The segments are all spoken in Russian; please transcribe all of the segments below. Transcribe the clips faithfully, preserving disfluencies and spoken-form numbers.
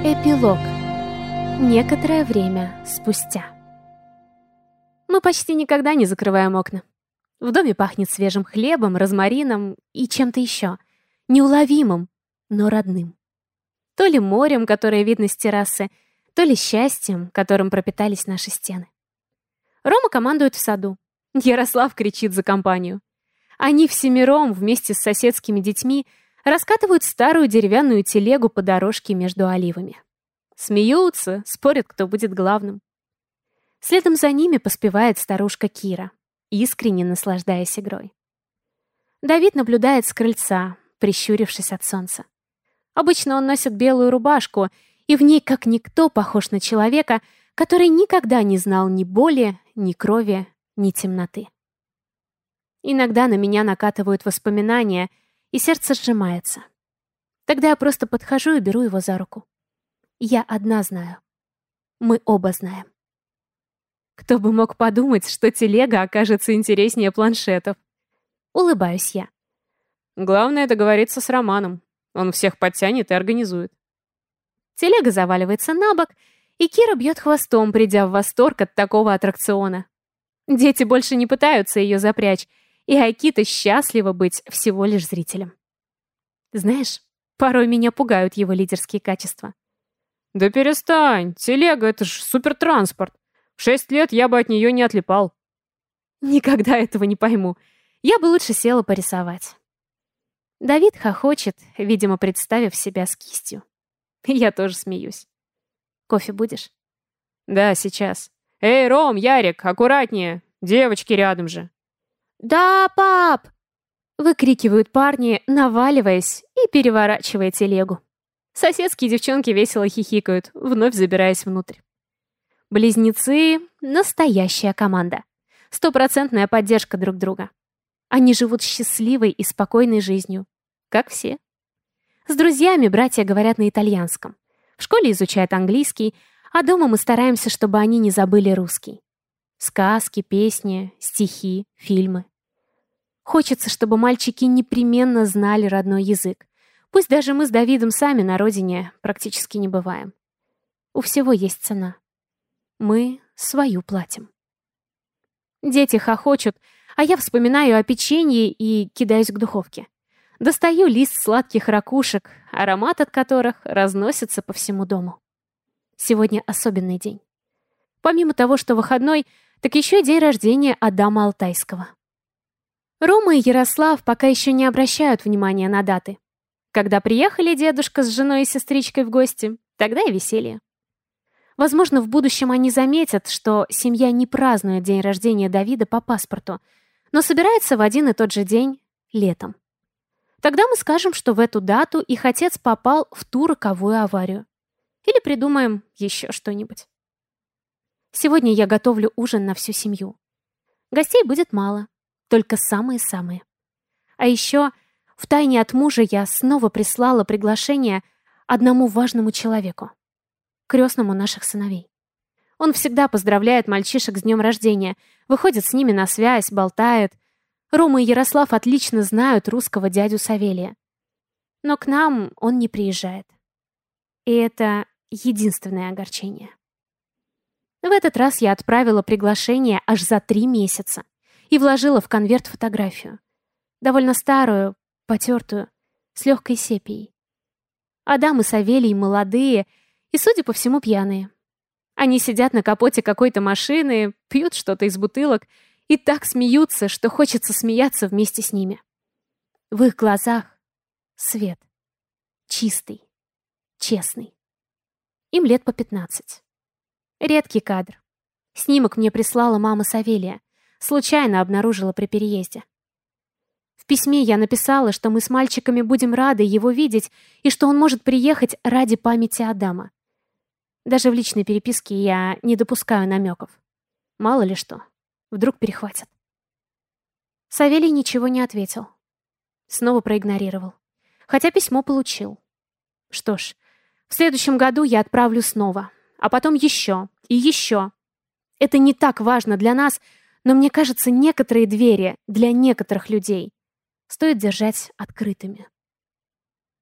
Эпилог. Некоторое время спустя. Мы почти никогда не закрываем окна. В доме пахнет свежим хлебом, розмарином и чем-то еще. Неуловимым, но родным. То ли морем, которое видно с террасы, то ли счастьем, которым пропитались наши стены. Рома командует в саду. Ярослав кричит за компанию. Они всемиром вместе с соседскими детьми раскатывают старую деревянную телегу по дорожке между оливами. Смеются, спорят, кто будет главным. Следом за ними поспевает старушка Кира, искренне наслаждаясь игрой. Давид наблюдает с крыльца, прищурившись от солнца. Обычно он носит белую рубашку, и в ней как никто похож на человека, который никогда не знал ни боли, ни крови, ни темноты. Иногда на меня накатывают воспоминания, и сердце сжимается. Тогда я просто подхожу и беру его за руку. Я одна знаю. Мы оба знаем. Кто бы мог подумать, что телега окажется интереснее планшетов. Улыбаюсь я. Главное договориться с Романом. Он всех подтянет и организует. Телега заваливается на бок, и Кира бьет хвостом, придя в восторг от такого аттракциона. Дети больше не пытаются ее запрячь, и Акита счастлива быть всего лишь зрителем. Знаешь, порой меня пугают его лидерские качества. Да перестань, телега — это ж супертранспорт. В шесть лет я бы от нее не отлипал. Никогда этого не пойму. Я бы лучше села порисовать. Давид хохочет, видимо, представив себя с кистью. Я тоже смеюсь. Кофе будешь? Да, сейчас. Эй, Ром, Ярик, аккуратнее. Девочки рядом же. Да, пап! Выкрикивают парни, наваливаясь и переворачивая телегу. Соседские девчонки весело хихикают, вновь забираясь внутрь. Близнецы — настоящая команда. Стопроцентная поддержка друг друга. Они живут счастливой и спокойной жизнью, как все. С друзьями братья говорят на итальянском. В школе изучают английский, а дома мы стараемся, чтобы они не забыли русский. Сказки, песни, стихи, фильмы. Хочется, чтобы мальчики непременно знали родной язык. Пусть даже мы с Давидом сами на родине практически не бываем. У всего есть цена. Мы свою платим. Дети хохочут, а я вспоминаю о печенье и кидаюсь к духовке. Достаю лист сладких ракушек, аромат от которых разносится по всему дому. Сегодня особенный день. Помимо того, что выходной, так еще и день рождения Адама Алтайского. Рома и Ярослав пока еще не обращают внимания на даты. Когда приехали дедушка с женой и сестричкой в гости, тогда и веселье. Возможно, в будущем они заметят, что семья не празднует день рождения Давида по паспорту, но собирается в один и тот же день летом. Тогда мы скажем, что в эту дату их отец попал в ту роковую аварию. Или придумаем еще что-нибудь. Сегодня я готовлю ужин на всю семью. Гостей будет мало, только самые-самые. А еще втайне от мужа я снова прислала приглашение одному важному человеку, крестному наших сыновей. Он всегда поздравляет мальчишек с днем рождения, выходит с ними на связь, болтает. Рома и Ярослав отлично знают русского дядю Савелия. Но к нам он не приезжает. И это единственное огорчение. В этот раз я отправила приглашение аж за три месяца и вложила в конверт фотографию. Довольно старую, потертую, с легкой сепией. Адам и Савелий молодые и, судя по всему, пьяные. Они сидят на капоте какой-то машины, пьют что-то из бутылок и так смеются, что хочется смеяться вместе с ними. В их глазах свет. Чистый. Честный. Им лет по пятнадцать. Редкий кадр. Снимок мне прислала мама Савелия. Случайно обнаружила при переезде. В письме я написала, что мы с мальчиками будем рады его видеть и что он может приехать ради памяти Адама. Даже в личной переписке я не допускаю намеков. Мало ли что. Вдруг перехватят. Савелий ничего не ответил. Снова проигнорировал. Хотя письмо получил. Что ж, в следующем году я отправлю снова. А потом еще и еще. Это не так важно для нас, но мне кажется, некоторые двери для некоторых людей стоит держать открытыми.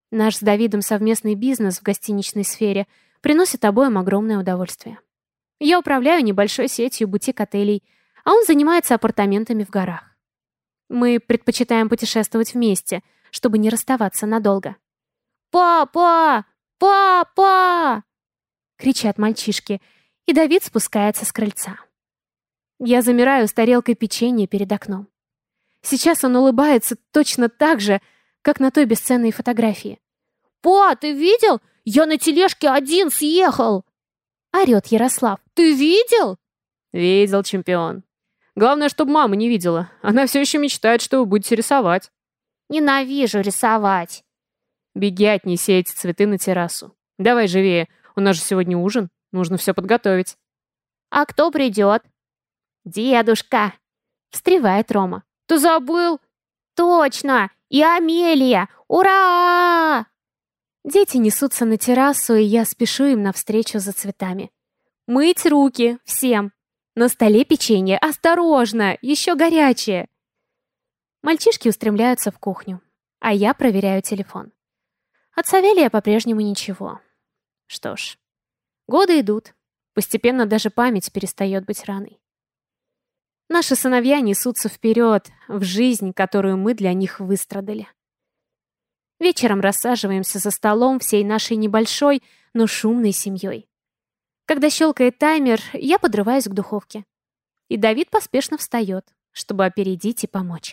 Наш с Давидом совместный бизнес в гостиничной сфере приносит обоим огромное удовольствие. Я управляю небольшой сетью бутик-отелей, а он занимается апартаментами в горах. Мы предпочитаем путешествовать вместе, чтобы не расставаться надолго. «Папа! Папа!» — кричат мальчишки, и Давид спускается с крыльца. Я замираю с тарелкой печенья перед окном. Сейчас он улыбается точно так же, как на той бесценной фотографии. «Па, ты видел? Я на тележке один съехал!» — орёт Ярослав. «Ты видел?» Видел, чемпион. Главное, чтобы мама не видела. Она все еще мечтает, что вы будете рисовать. Ненавижу рисовать. Беги, отнеси эти цветы на террасу. Давай живее, у нас же сегодня ужин. Нужно все подготовить. А кто придет? Дедушка. Встревает Рома. Ты забыл? Точно! И Амелия! Ура! Дети несутся на террасу, и я спешу им навстречу за цветами. Мыть руки всем. На столе печенье. Осторожно! Еще горячее. Мальчишки устремляются в кухню, а я проверяю телефон. От Савелия по-прежнему ничего. Что ж, годы идут. Постепенно даже память перестает быть раной. Наши сыновья несутся вперед, в жизнь, которую мы для них выстрадали. Вечером рассаживаемся за столом всей нашей небольшой, но шумной семьей. Когда щелкает таймер, я подрываюсь к духовке. И Давид поспешно встает, чтобы опередить и помочь.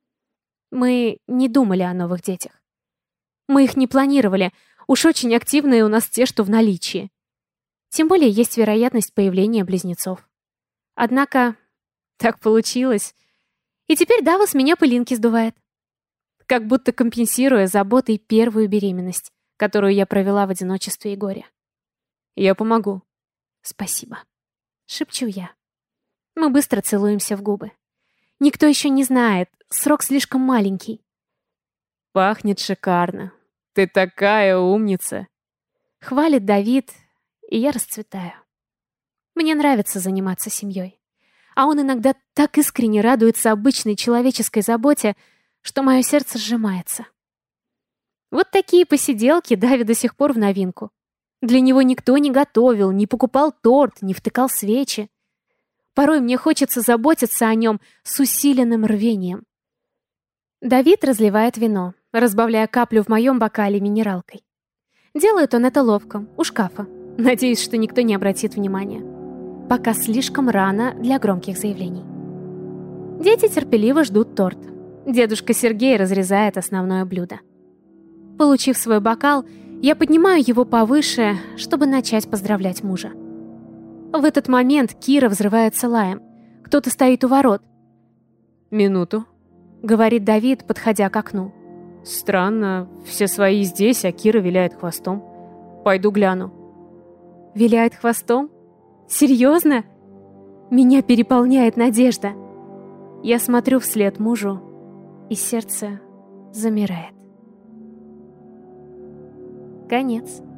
Мы не думали о новых детях. Мы их не планировали, уж очень активные у нас те, что в наличии. Тем более есть вероятность появления близнецов. Однако так получилось. И теперь Дава с меня пылинки сдувает. Как будто компенсируя заботой первую беременность, которую я провела в одиночестве и горе. Я помогу. Спасибо. Шепчу я. Мы быстро целуемся в губы. Никто еще не знает, срок слишком маленький. Пахнет шикарно. Ты такая умница. Хвалит Давид, и я расцветаю. Мне нравится заниматься семьей. А он иногда так искренне радуется обычной человеческой заботе, что мое сердце сжимается. Вот такие посиделки Даве до сих пор в новинку. Для него никто не готовил, не покупал торт, не втыкал свечи. Порой мне хочется заботиться о нем с усиленным рвением. Давид разливает вино, разбавляя каплю в моем бокале минералкой. Делает он это ловко, у шкафа. Надеюсь, что никто не обратит внимания. Пока слишком рано для громких заявлений. Дети терпеливо ждут торт. Дедушка Сергей разрезает основное блюдо. Получив свой бокал, я поднимаю его повыше, чтобы начать поздравлять мужа. В этот момент Кира взрывается лаем. Кто-то стоит у ворот. «Минуту», — говорит Давид, подходя к окну. «Странно, все свои здесь, а Кира виляет хвостом. Пойду гляну». «Виляет хвостом? Серьезно?» Меня переполняет надежда. Я смотрю вслед мужу, и сердце замирает. Конец.